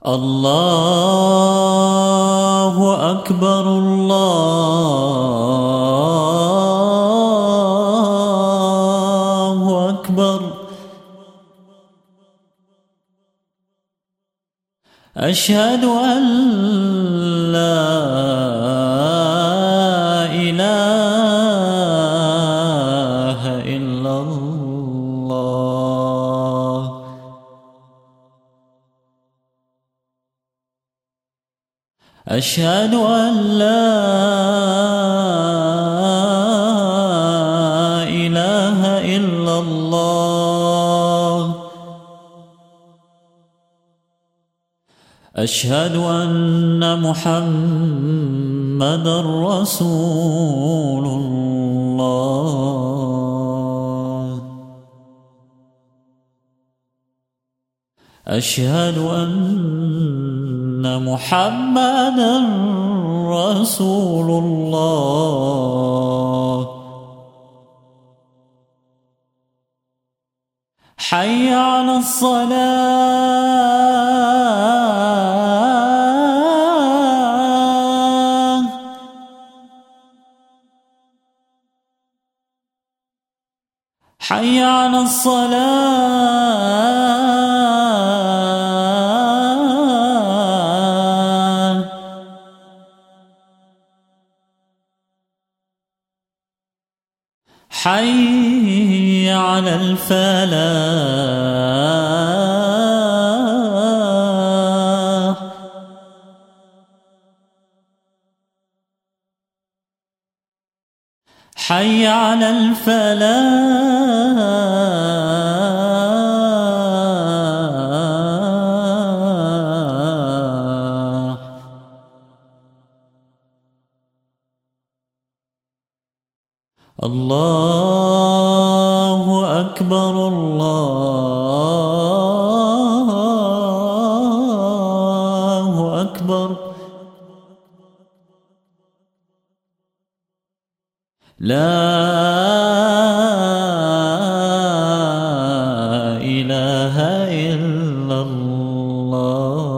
الله أكبر الله أكبر. أشهد أن لا إله إلا الله. أشهد أن لا إله إلا الله. أشهد أن محمدًا رسول الله. أشهد أن محمدًا رسول الله. حي على الصلاة. حي على الصلاة. حي على الفلاح. حي على الفلاح. الله أكبر الله أكبر. لا إله إلا الله.